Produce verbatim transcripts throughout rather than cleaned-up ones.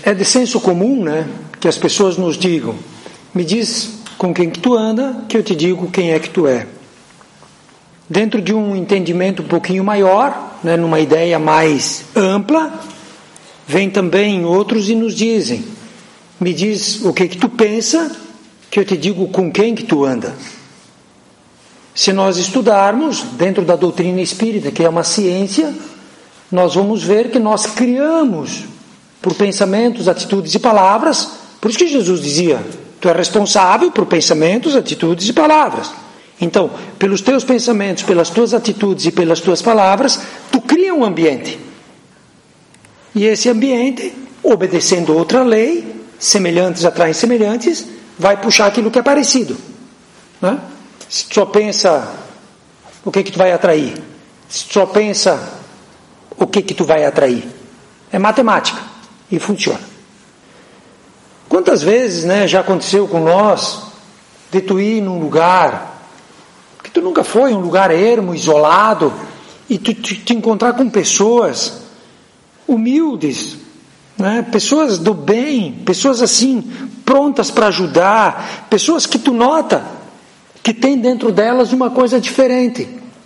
É de senso comum, né, que as pessoas nos digam: me diz com quem que tu anda, que eu te digo quem é que tu é. Dentro de um entendimento um pouquinho maior, né, numa ideia mais ampla, vem também outros e nos dizem: me diz o que que tu pensa, que eu te digo com quem que tu anda. Se nós estudarmos dentro da doutrina espírita, que é uma ciência, nós vamos ver que nós criamos por pensamentos, atitudes e palavras. Por isso que Jesus dizia: tu é responsável por pensamentos, atitudes e palavras. Então, pelos teus pensamentos, pelas tuas atitudes e pelas tuas palavras, tu cria um ambiente. E esse ambiente, obedecendo outra lei, semelhantes atraem semelhantes, vai puxar aquilo que é parecido, né? Se tu só pensa, o que que tu vai atrair? Se tu só pensa, o que que tu vai atrair? É matemática e funciona. Quantas vezes, né, já aconteceu com nós de tu ir num lugar que tu nunca foi, um lugar ermo, isolado, e tu te, te encontrar com pessoas humildes, né, pessoas do bem, pessoas assim prontas para ajudar, pessoas que tu nota que tem dentro delas uma coisa diferente.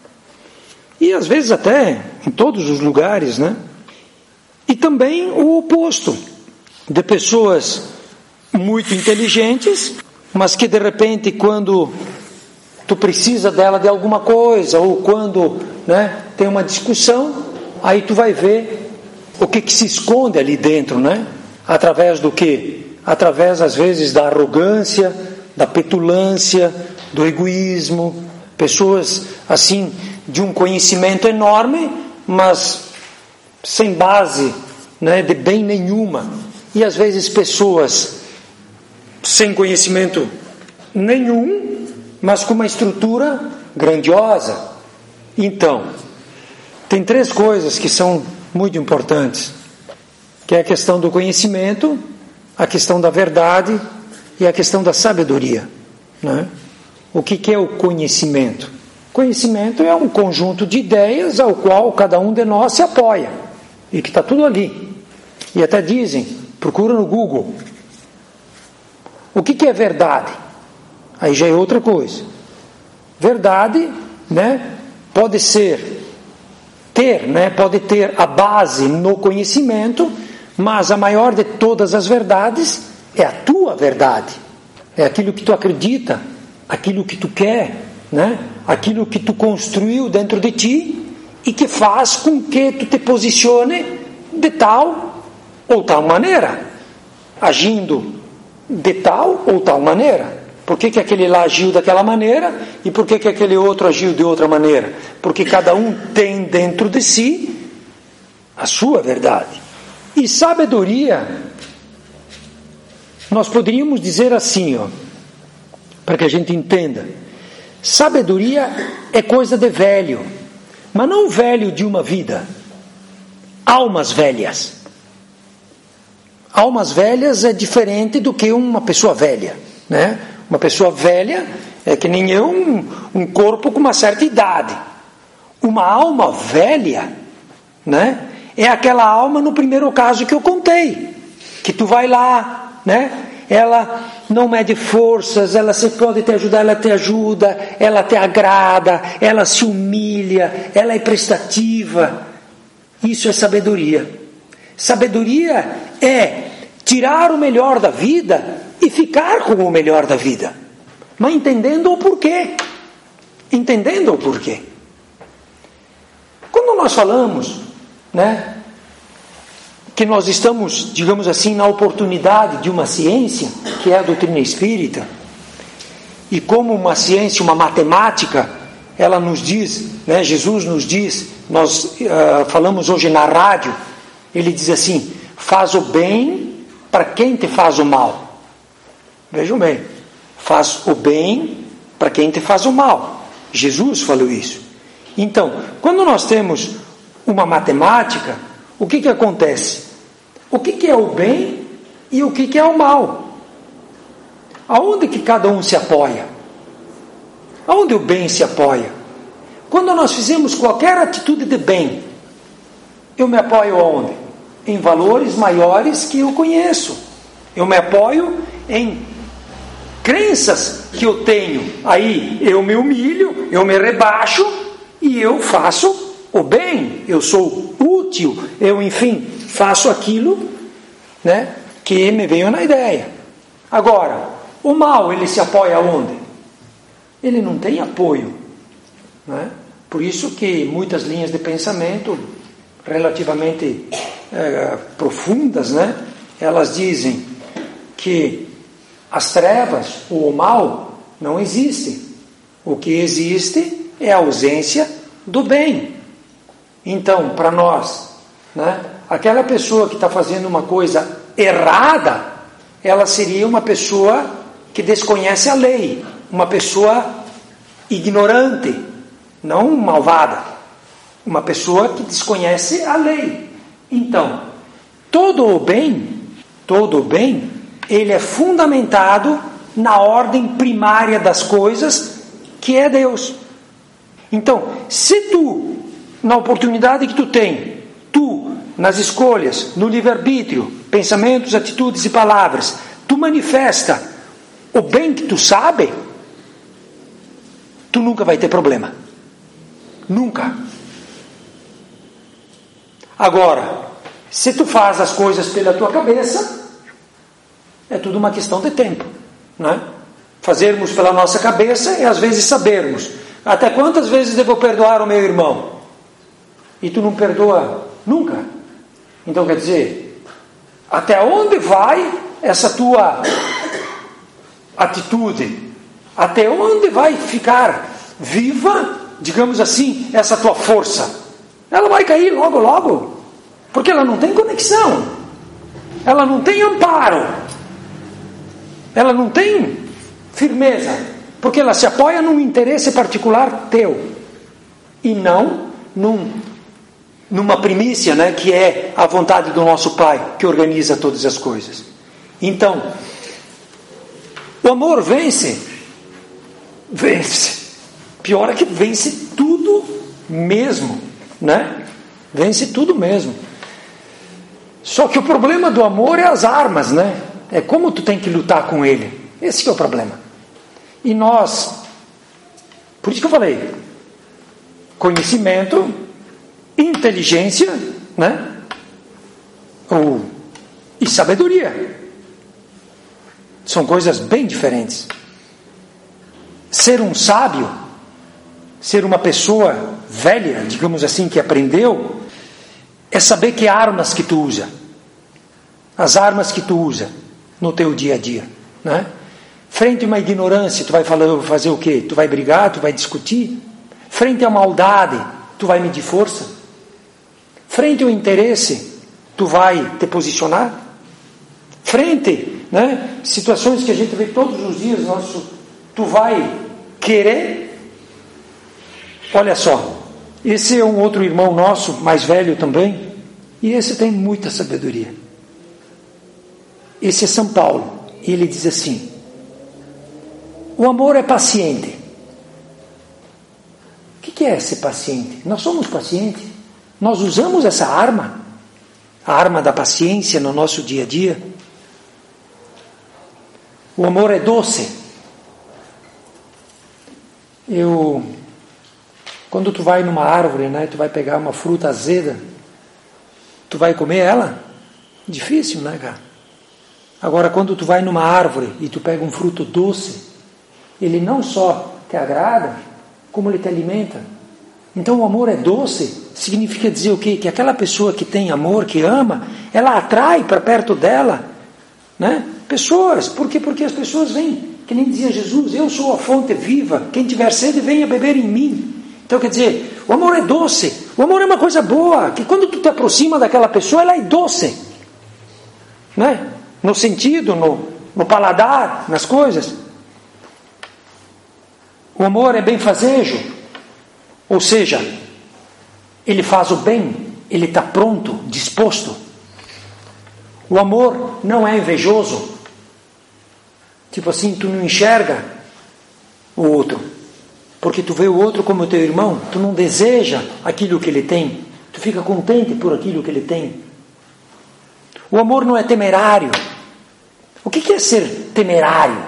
E às vezes até em todos os lugares, né? E também o oposto, de pessoas muito inteligentes, mas que de repente quando tu precisa dela de alguma coisa, ou quando, né, tem uma discussão, aí tu vai ver o que que se esconde ali dentro, né? Através do quê? Através às vezes da arrogância, da petulância, do egoísmo, pessoas assim de um conhecimento enorme, mas sem base, né, de bem nenhuma, e às vezes pessoas sem conhecimento nenhum, mas com uma estrutura grandiosa. Então, tem três coisas que são muito importantes, que é a questão do conhecimento, a questão da verdade e a questão da sabedoria, né? O que que é o conhecimento? Conhecimento é um conjunto de ideias ao qual cada um de nós se apoia, e que está tudo ali. E até dizem, procura no Google. O que que é verdade? Aí já é outra coisa. Verdade, né, pode ser, ter, né, pode ter a base no conhecimento, mas a maior de todas as verdades é a tua verdade. É aquilo que tu acredita, aquilo que tu quer, né? Aquilo que tu construiu dentro de ti e que faz com que tu te posicione de tal ou tal maneira, agindo de tal ou tal maneira. Por que que aquele lá agiu daquela maneira e por que que aquele outro agiu de outra maneira? Porque cada um tem dentro de si a sua verdade. E sabedoria, nós poderíamos dizer assim, ó, para que a gente entenda: sabedoria é coisa de velho, mas não velho de uma vida, almas velhas. Almas velhas é diferente do que uma pessoa velha, né? Uma pessoa velha é que nem eu, um, um corpo com uma certa idade. Uma alma velha, né, é aquela alma no primeiro caso que eu contei, que tu vai lá, né? Ela não mede forças, ela se pode te ajudar, ela te ajuda, ela te agrada, ela se humilha, ela é prestativa. Isso é sabedoria. Sabedoria é tirar o melhor da vida e ficar com o melhor da vida, mas entendendo o porquê. Entendendo o porquê. Quando nós falamos, né, que nós estamos, digamos assim, na oportunidade de uma ciência, que é a doutrina espírita, e como uma ciência, uma matemática, ela nos diz, né, Jesus nos diz, nós uh, falamos hoje na rádio, ele diz assim: faz o bem para quem te faz o mal. Vejam bem, faz o bem para quem te faz o mal. Jesus falou isso. Então, quando nós temos uma matemática, o que que acontece? O que que é o bem e o que que é o mal? Aonde que cada um se apoia? Aonde o bem se apoia? Quando nós fizemos qualquer atitude de bem, eu me apoio aonde? em valores maiores que eu conheço. Eu me apoio em crenças que eu tenho. Aí eu me humilho, eu me rebaixo e eu faço o bem. Eu sou útil, eu, enfim, faço aquilo, né, que me veio na ideia. Agora, o mal, ele se apoia onde? Ele não tem apoio, né? Por isso que muitas linhas de pensamento relativamente é, profundas, né, elas dizem que as trevas ou o mal não existem. O que existe é a ausência do bem. Então, para nós, né, aquela pessoa que está fazendo uma coisa errada, ela seria uma pessoa que desconhece a lei, uma pessoa ignorante, não malvada, uma pessoa que desconhece a lei. Então, todo o bem, todo o bem, ele é fundamentado na ordem primária das coisas, que é Deus. Então, se tu, na oportunidade que tu tem, tu, nas escolhas, no livre-arbítrio, pensamentos, atitudes e palavras, tu manifesta o bem que tu sabe, tu nunca vai ter problema. Nunca. Agora, se tu faz as coisas pela tua cabeça, é tudo uma questão de tempo, né? Fazermos pela nossa cabeça e às vezes sabermos. Até quantas vezes devo perdoar o meu irmão? E tu não perdoa nunca. Então quer dizer, até onde vai essa tua atitude? Até onde vai ficar viva, digamos assim, essa tua força? Ela vai cair logo, logo, porque ela não tem conexão, ela não tem amparo, ela não tem firmeza, porque ela se apoia num interesse particular teu, e não num, numa primícia, né, que é a vontade do nosso Pai, que organiza todas as coisas. Então, o amor vence, vence, pior é que vence tudo mesmo, né? Vence tudo mesmo. Só que o problema do amor é as armas, né? É como tu tem que lutar com ele. Esse que é o problema. E nós, por isso que eu falei, conhecimento, inteligência, né? Ou, e sabedoria. São coisas bem diferentes. Ser um sábio, ser uma pessoa velha, digamos assim, que aprendeu, é saber que armas que tu usa, as armas que tu usa no teu dia a dia, né? Frente a uma ignorância, tu vai falar, fazer o quê? Tu vai brigar, tu vai discutir? Frente à maldade, tu vai medir força? Frente ao interesse, tu vai te posicionar? Frente, né, situações que a gente vê todos os dias, nosso, tu vai querer? Olha só, esse é um outro irmão nosso, mais velho também, e esse tem muita sabedoria. Esse é São Paulo, e ele diz assim: o amor é paciente. O que é ser paciente? Nós somos pacientes, nós usamos essa arma, a arma da paciência no nosso dia a dia. O amor é doce. Eu... Quando tu vai numa árvore, né, tu vai pegar uma fruta azeda, tu vai comer ela? Difícil, né, cara? Agora, quando tu vai numa árvore e tu pega um fruto doce, ele não só te agrada, como ele te alimenta. Então, o amor é doce, significa dizer o quê? Que aquela pessoa que tem amor, que ama, ela atrai para perto dela, né, pessoas. Por quê? Porque as pessoas vêm, que nem dizia Jesus, eu sou a fonte viva, quem tiver sede, venha beber em mim. Então, quer dizer, o amor é doce, o amor é uma coisa boa, que quando tu te aproxima daquela pessoa, ela é doce, né? No sentido, no, no paladar, nas coisas. O amor é benfazejo, ou seja, ele faz o bem, ele está pronto, disposto. O amor não é invejoso, tipo assim, tu não enxerga o outro, porque tu vê o outro como teu irmão, tu não deseja aquilo que ele tem, tu fica contente por aquilo que ele tem. O amor não é temerário. O que é ser temerário?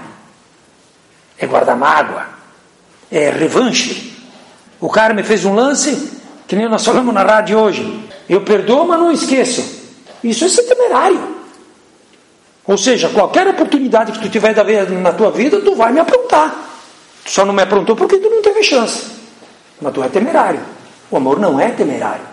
É guardar mágoa, é revanche. O cara me fez um lance, que nem nós falamos na rádio hoje. Eu perdoo, mas não esqueço. Isso é ser temerário. Ou seja, qualquer oportunidade que tu tiver na tua vida, tu vai me aprontar. Tu só não me aprontou porque tu não teve chance. Mas tu é temerário. O amor não é temerário.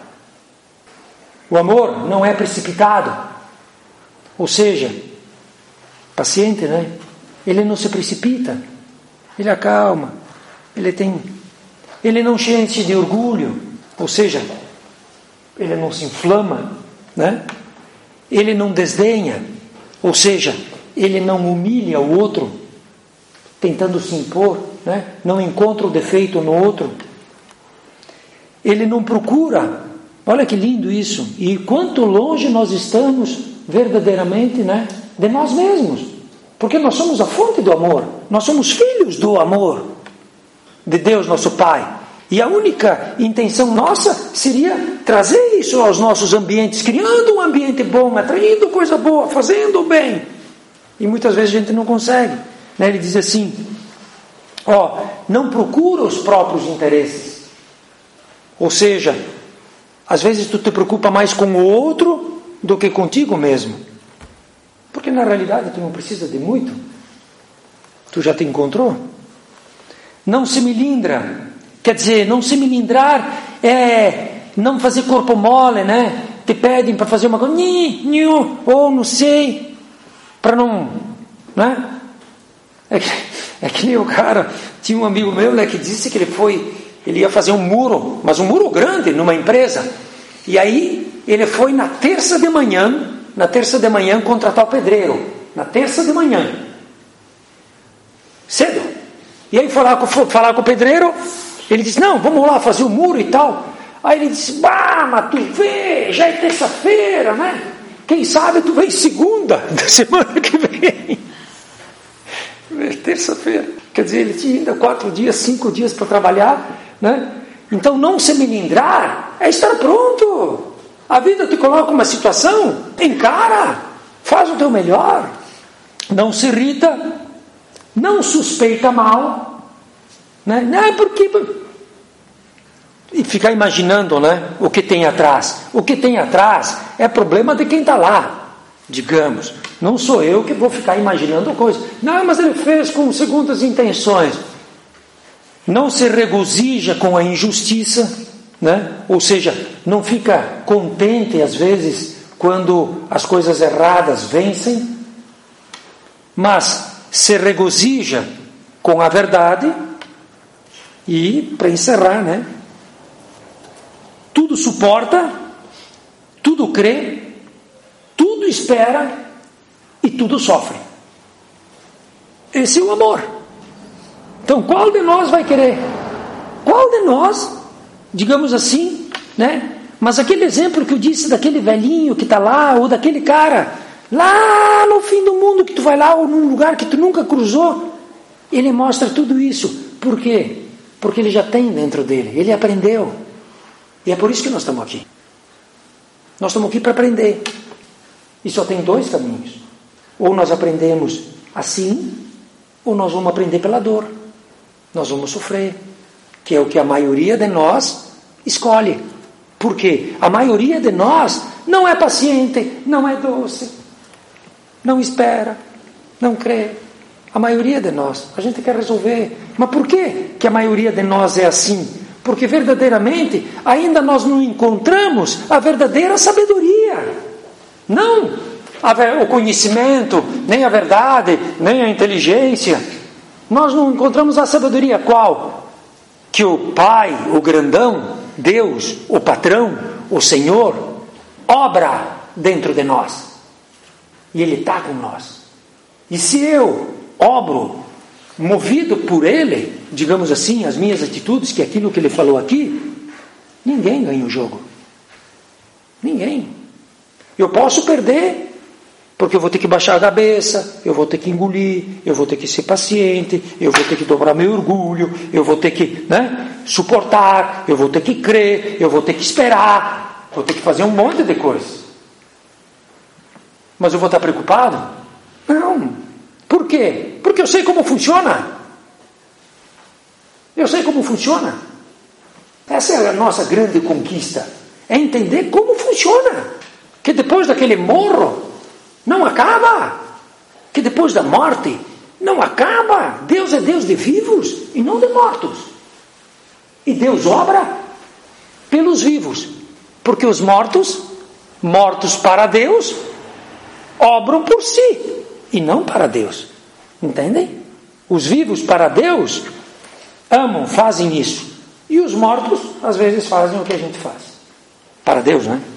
O amor não é precipitado. Ou seja, paciente, né? Ele não se precipita. Ele acalma. Ele tem... Ele não se enche de orgulho. Ou seja, ele não se inflama, né? Ele não desdenha. Ou seja, ele não humilha o outro, tentando se impor, né? Não encontra o defeito no outro. Ele não procura. Olha que lindo isso. E quanto longe nós estamos verdadeiramente, né, de nós mesmos. Porque nós somos a fonte do amor. Nós somos filhos do amor de Deus, nosso Pai. E a única intenção nossa seria trazer isso aos nossos ambientes, criando um ambiente bom, atraindo coisa boa, fazendo o bem. E muitas vezes a gente não consegue, né? Ele diz assim, ó, não procura os próprios interesses. Ou seja, às vezes tu te preocupa mais com o outro do que contigo mesmo. Porque na realidade tu não precisa de muito. Tu já te encontrou. Não se melindra. Quer dizer, não se melindrar é não fazer corpo mole, né? Te pedem para fazer uma coisa, nhi, nhi, ou não sei, para não, né? É que, é que nem o cara, tinha um amigo meu, né, que disse que ele foi, ele ia fazer um muro, mas um muro grande numa empresa. E aí ele foi na terça de manhã, na terça de manhã contratar o pedreiro, na terça de manhã, cedo. E aí falar com, falar com o pedreiro. Ele disse, não, vamos lá fazer o muro e tal. Aí ele disse, bah, mas tu vê, já é terça-feira, né? Quem sabe tu vem segunda da semana que vem. É terça-feira. Quer dizer, ele tinha ainda quatro dias, cinco dias para trabalhar, né? Então não se melindrar é estar pronto. A vida te coloca uma situação, encara, faz o teu melhor. Não se irrita, não suspeita mal. Né? Não, porque... E ficar imaginando, né, o que tem atrás. O que tem atrás é problema de quem está lá, digamos. Não sou eu que vou ficar imaginando coisas. Não, mas ele fez com segundas intenções. Não se regozija com a injustiça, né? Ou seja, não fica contente às vezes quando as coisas erradas vencem, mas se regozija com a verdade. E, para encerrar, né? Tudo suporta, tudo crê, tudo espera e tudo sofre. Esse é o amor. Então, qual de nós vai querer? Qual de nós, digamos assim, né? Mas aquele exemplo que eu disse daquele velhinho que está lá, ou daquele cara, lá no fim do mundo, que tu vai lá, ou num lugar que tu nunca cruzou, ele mostra tudo isso. Por quê? Porque ele já tem dentro dele, ele aprendeu. E é por isso que nós estamos aqui. Nós estamos aqui para aprender. E só tem dois caminhos. Ou nós aprendemos assim, ou nós vamos aprender pela dor. Nós vamos sofrer. Que é o que a maioria de nós escolhe. Por quê? A maioria de nós não é paciente, não é doce, não espera, não crê. A maioria de nós, a gente quer resolver. Mas por que que a maioria de nós é assim? Porque verdadeiramente ainda nós não encontramos a verdadeira sabedoria. Não a, o conhecimento, nem a verdade, nem a inteligência. Nós não encontramos a sabedoria qual? Que o Pai, o grandão, Deus, o patrão, o Senhor, obra dentro de nós. E Ele está com nós. E se eu obro, movido por Ele, digamos assim, as minhas atitudes, que é aquilo que Ele falou aqui, ninguém ganha o jogo. Ninguém. Eu posso perder, porque eu vou ter que baixar a cabeça, eu vou ter que engolir, eu vou ter que ser paciente, eu vou ter que dobrar meu orgulho, eu vou ter que, né, suportar, eu vou ter que crer, eu vou ter que esperar, vou ter que fazer um monte de coisas. Mas eu vou estar preocupado? Não. Por quê? Porque eu sei como funciona. Eu sei como funciona. Essa é a nossa grande conquista. É entender como funciona. Que depois daquele morro, não acaba. Que depois da morte, não acaba. Deus é Deus de vivos e não de mortos. E Deus obra pelos vivos. Porque os mortos, mortos para Deus, obram por si e não para Deus. Entendem? Os vivos para Deus amam, fazem isso. E os mortos, às vezes, fazem o que a gente faz. Para Deus, né?